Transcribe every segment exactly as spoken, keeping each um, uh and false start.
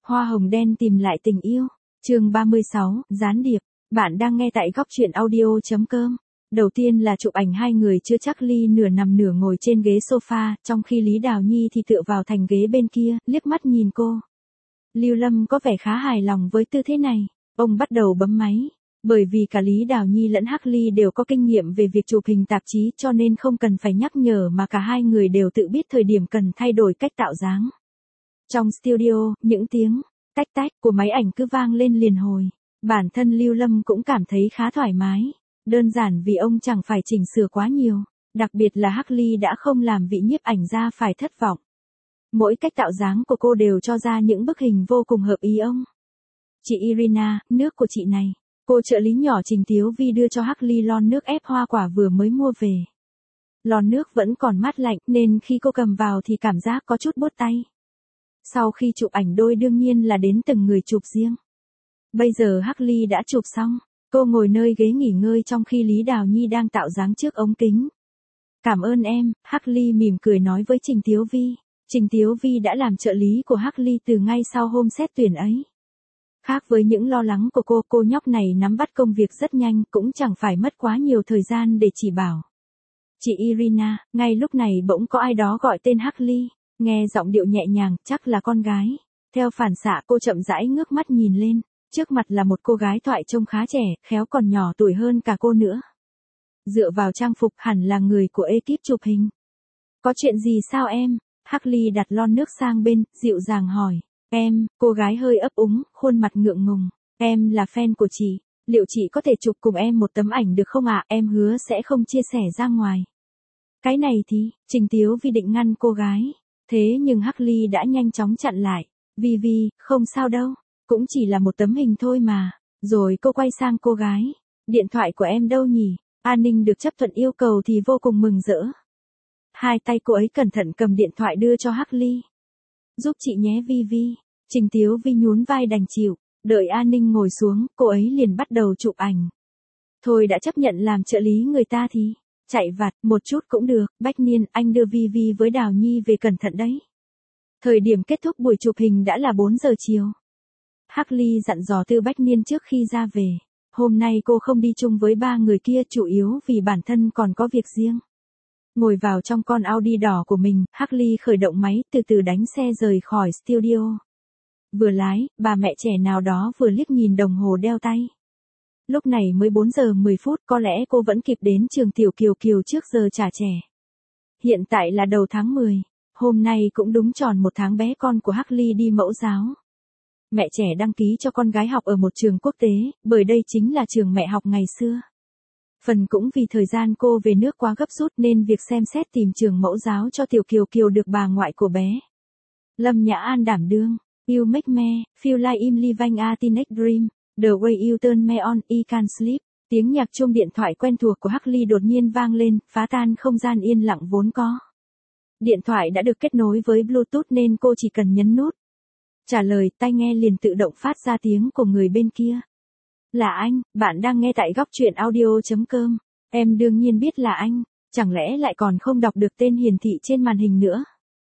Hoa hồng đen tìm lại tình yêu. Chương ba mươi sáu, gián điệp. Bạn đang nghe tại góc truyện audio.com. Đầu tiên là chụp ảnh hai người chưa chắc ly nửa nằm nửa ngồi trên ghế sofa, trong khi Lý Đào Nhi thì tựa vào thành ghế bên kia, liếc mắt nhìn cô. Lưu Lâm có vẻ khá hài lòng với tư thế này. Ông bắt đầu bấm máy. Bởi vì cả Lý Đào Nhi lẫn Hắc Ly đều có kinh nghiệm về việc chụp hình tạp chí cho nên không cần phải nhắc nhở mà cả hai người đều tự biết thời điểm cần thay đổi cách tạo dáng. Trong studio, những tiếng tách tách của máy ảnh cứ vang lên liền hồi. Bản thân Lưu Lâm cũng cảm thấy khá thoải mái. Đơn giản vì ông chẳng phải chỉnh sửa quá nhiều. Đặc biệt là Hắc Ly đã không làm vị nhiếp ảnh gia phải thất vọng. Mỗi cách tạo dáng của cô đều cho ra những bức hình vô cùng hợp ý ông. Chị Irina, nước của chị này. Cô trợ lý nhỏ Trình Tiếu Vi đưa cho Hắc Ly lon nước ép hoa quả vừa mới mua về. Lon nước vẫn còn mát lạnh nên khi cô cầm vào thì cảm giác có chút buốt tay. Sau khi chụp ảnh đôi đương nhiên là đến từng người chụp riêng. Bây giờ Hắc Ly đã chụp xong, cô ngồi nơi ghế nghỉ ngơi trong khi Lý Đào Nhi đang tạo dáng trước ống kính. Cảm ơn em, Hắc Ly mỉm cười nói với Trình Tiếu Vi. Trình Tiếu Vi đã làm trợ lý của Hắc Ly từ ngay sau hôm xét tuyển ấy. Khác với những lo lắng của cô, cô nhóc này nắm bắt công việc rất nhanh, cũng chẳng phải mất quá nhiều thời gian để chỉ bảo. Chị Irina, ngay lúc này bỗng có ai đó gọi tên Hắc Ly, nghe giọng điệu nhẹ nhàng, chắc là con gái. Theo phản xạ cô chậm rãi ngước mắt nhìn lên, trước mặt là một cô gái thoại trông khá trẻ, khéo còn nhỏ tuổi hơn cả cô nữa. Dựa vào trang phục hẳn là người của ekip chụp hình. Có chuyện gì sao em? Hắc Ly đặt lon nước sang bên, dịu dàng hỏi. Em, cô gái hơi ấp úng, khuôn mặt ngượng ngùng. Em là fan của chị, liệu chị có thể chụp cùng em một tấm ảnh được không ạ? Em hứa sẽ không chia sẻ ra ngoài. Cái này thì, Trình Tiếu Vi định ngăn cô gái. Thế nhưng Hắc Ly đã nhanh chóng chặn lại. Vi Vi, không sao đâu, cũng chỉ là một tấm hình thôi mà. Rồi cô quay sang cô gái. Điện thoại của em đâu nhỉ? An ninh được chấp thuận yêu cầu thì vô cùng mừng rỡ. Hai tay cô ấy cẩn thận cầm điện thoại đưa cho Hắc Ly. Giúp chị nhé Vi Vi. Trình Tiếu Vi nhún vai đành chịu. Đợi An ninh ngồi xuống, cô ấy liền bắt đầu chụp ảnh. Thôi đã chấp nhận làm trợ lý người ta thì chạy vặt một chút cũng được. Bách Niên, anh đưa Vi Vi với Đào Nhi về cẩn thận đấy. Thời điểm kết thúc buổi chụp hình đã là bốn giờ chiều. Hắc Ly dặn dò Tư Bách Niên trước khi ra về. Hôm nay cô không đi chung với ba người kia chủ yếu vì bản thân còn có việc riêng. Ngồi vào trong con Audi đỏ của mình, Hắc Ly khởi động máy, từ từ đánh xe rời khỏi studio. Vừa lái, bà mẹ trẻ nào đó vừa liếc nhìn đồng hồ đeo tay. Lúc này mới bốn giờ mười phút, có lẽ cô vẫn kịp đến trường Tiểu Kiều Kiều trước giờ trả trẻ. Hiện tại là đầu tháng mười, hôm nay cũng đúng tròn một tháng bé con của Hắc Ly đi mẫu giáo. Mẹ trẻ đăng ký cho con gái học ở một trường quốc tế, bởi đây chính là trường mẹ học ngày xưa. Phần cũng vì thời gian cô về nước quá gấp rút nên việc xem xét tìm trường mẫu giáo cho Tiểu Kiều Kiều được bà ngoại của bé Lâm Nhã An đảm đương. You make me feel like I'm living a teenage dream. The way you turn me on, I can't sleep. Tiếng nhạc chuông điện thoại quen thuộc của Hắc Ly đột nhiên vang lên, phá tan không gian yên lặng vốn có. Điện thoại đã được kết nối với Bluetooth nên cô chỉ cần nhấn nút trả lời, tai nghe liền tự động phát ra tiếng của người bên kia. Là anh, bạn đang nghe tại góc truyện audio.com. Em đương nhiên biết là anh, chẳng lẽ lại còn không đọc được tên hiển thị trên màn hình nữa.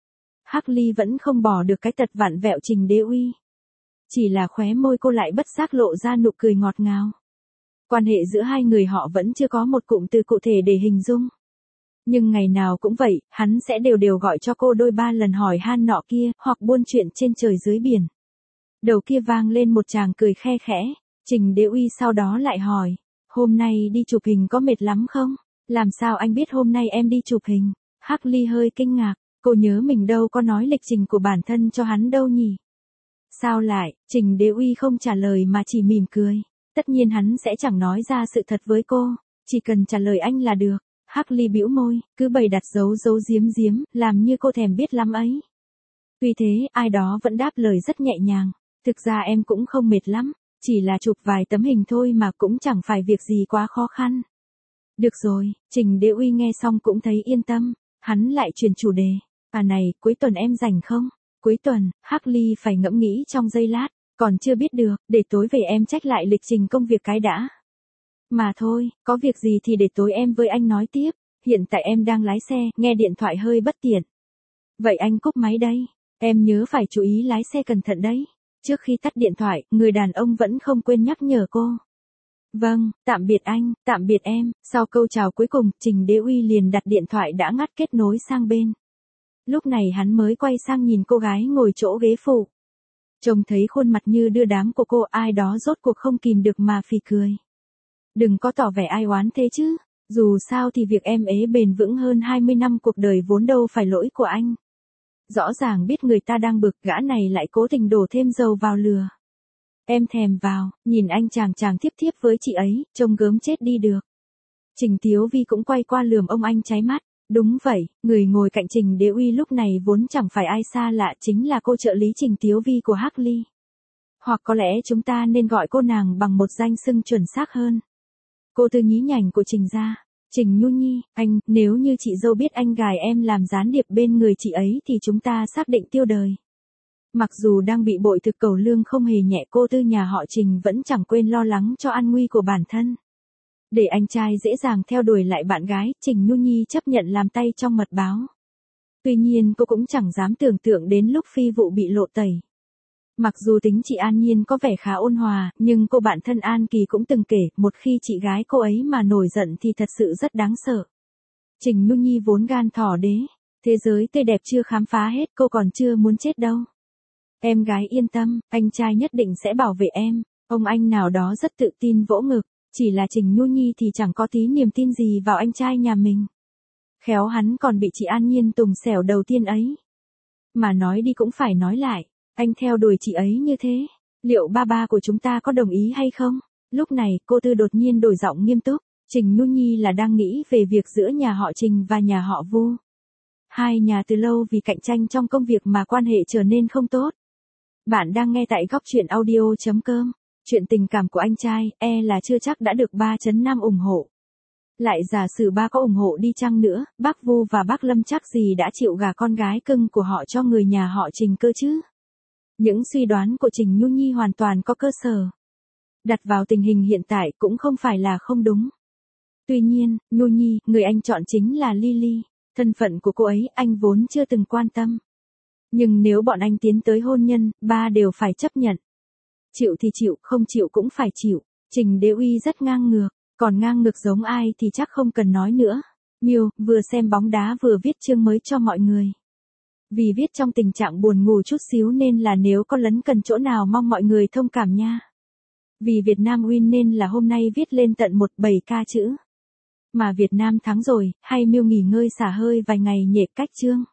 Hắc Ly vẫn không bỏ được cái tật vặn vẹo Trình Đế Uy. Chỉ là khóe môi cô lại bất giác lộ ra nụ cười ngọt ngào. Quan hệ giữa hai người họ vẫn chưa có một cụm từ cụ thể để hình dung. Nhưng ngày nào cũng vậy, hắn sẽ đều đều gọi cho cô đôi ba lần hỏi han nọ kia, hoặc buôn chuyện trên trời dưới biển. Đầu kia vang lên một tràng cười khe khẽ. Trình Đế Uy sau đó lại hỏi, hôm nay đi chụp hình có mệt lắm không? Làm sao anh biết hôm nay em đi chụp hình? Hắc Ly hơi kinh ngạc, cô nhớ mình đâu có nói lịch trình của bản thân cho hắn đâu nhỉ? Sao lại? Trình Đế Uy không trả lời mà chỉ mỉm cười. Tất nhiên hắn sẽ chẳng nói ra sự thật với cô, chỉ cần trả lời anh là được. Hắc Ly bĩu môi, cứ bày đặt dấu dấu giếm giếm, làm như cô thèm biết lắm ấy. Tuy thế, ai đó vẫn đáp lời rất nhẹ nhàng. Thực ra em cũng không mệt lắm. Chỉ là chụp vài tấm hình thôi mà cũng chẳng phải việc gì quá khó khăn. Được rồi, Trình Đế Uy nghe xong cũng thấy yên tâm. Hắn lại chuyển chủ đề. À này, cuối tuần em rảnh không? Cuối tuần, Hắc Ly phải ngẫm nghĩ trong giây lát. Còn chưa biết được, để tối về em check lại lịch trình công việc cái đã. Mà thôi, có việc gì thì để tối em với anh nói tiếp. Hiện tại em đang lái xe, nghe điện thoại hơi bất tiện. Vậy anh cúp máy đây. Em nhớ phải chú ý lái xe cẩn thận đấy. Trước khi tắt điện thoại, người đàn ông vẫn không quên nhắc nhở cô. Vâng, tạm biệt anh, tạm biệt em. Sau câu chào cuối cùng, Trình Đế Uy liền đặt điện thoại đã ngắt kết nối sang bên. Lúc này hắn mới quay sang nhìn cô gái ngồi chỗ ghế phụ. Trông thấy khuôn mặt như đưa đám của cô, ai đó rốt cuộc không kìm được mà phì cười. Đừng có tỏ vẻ ai oán thế chứ, dù sao thì việc em ế bền vững hơn hai mươi năm cuộc đời vốn đâu phải lỗi của anh. Rõ ràng biết người ta đang bực, gã này lại cố tình đổ thêm dầu vào lửa. Em thèm vào, nhìn anh chàng chàng thiếp thiếp với chị ấy, trông gớm chết đi được. Trình Tiếu Vi cũng quay qua lườm ông anh cháy mắt. Đúng vậy, người ngồi cạnh Trình Đế Uy lúc này vốn chẳng phải ai xa lạ, chính là cô trợ lý Trình Tiếu Vi của Hắc Ly. Hoặc có lẽ chúng ta nên gọi cô nàng bằng một danh xưng chuẩn xác hơn. Cô Tư nhí nhảnh của Trình gia. Trình Nhu Nhi, anh, nếu như chị dâu biết anh gài em làm gián điệp bên người chị ấy thì chúng ta xác định tiêu đời. Mặc dù đang bị bội thực cẩu lương không hề nhẹ, cô Tư nhà họ Trình vẫn chẳng quên lo lắng cho an nguy của bản thân. Để anh trai dễ dàng theo đuổi lại bạn gái, Trình Nhu Nhi chấp nhận làm tay trong mật báo. Tuy nhiên cô cũng chẳng dám tưởng tượng đến lúc phi vụ bị lộ tẩy. Mặc dù tính chị An Nhiên có vẻ khá ôn hòa, nhưng cô bạn thân An Kỳ cũng từng kể, một khi chị gái cô ấy mà nổi giận thì thật sự rất đáng sợ. Trình Nhu Nhi vốn gan thỏ đế, thế giới tươi đẹp chưa khám phá hết, cô còn chưa muốn chết đâu. Em gái yên tâm, anh trai nhất định sẽ bảo vệ em. Ông anh nào đó rất tự tin vỗ ngực, chỉ là Trình Nhu Nhi thì chẳng có tí niềm tin gì vào anh trai nhà mình. Khéo hắn còn bị chị An Nhiên tùng xẻo đầu tiên ấy. Mà nói đi cũng phải nói lại, anh theo đuổi chị ấy như thế, liệu ba ba của chúng ta có đồng ý hay không? Lúc này cô Tư đột nhiên đổi giọng nghiêm túc, Trình Nhu Nhi là đang nghĩ về việc giữa nhà họ Trình và nhà họ Vu. Hai nhà từ lâu vì cạnh tranh trong công việc mà quan hệ trở nên không tốt. Bạn đang nghe tại góc truyện audio chấm com. Chuyện tình cảm của anh trai, e là chưa chắc đã được ba chấm năm ủng hộ. Lại giả sử ba có ủng hộ đi chăng nữa, bác Vu và bác Lâm chắc gì đã chịu gả con gái cưng của họ cho người nhà họ Trình cơ chứ. Những suy đoán của Trình Nhu Nhi hoàn toàn có cơ sở. Đặt vào tình hình hiện tại cũng không phải là không đúng. Tuy nhiên, Nhu Nhi, người anh chọn chính là Lily. Thân phận của cô ấy anh vốn chưa từng quan tâm. Nhưng nếu bọn anh tiến tới hôn nhân, ba đều phải chấp nhận. Chịu thì chịu, không chịu cũng phải chịu. Trình Đế Uy rất ngang ngược, còn ngang ngược giống ai thì chắc không cần nói nữa. Miêu, vừa xem bóng đá vừa viết chương mới cho mọi người. Vì viết trong tình trạng buồn ngủ chút xíu nên là nếu có lấn cần chỗ nào mong mọi người thông cảm nha. Vì Việt Nam win nên là hôm nay viết lên tận một bảy ca chữ. Mà Việt Nam thắng rồi, hay Miêu nghỉ ngơi xả hơi vài ngày nhệ cách chương.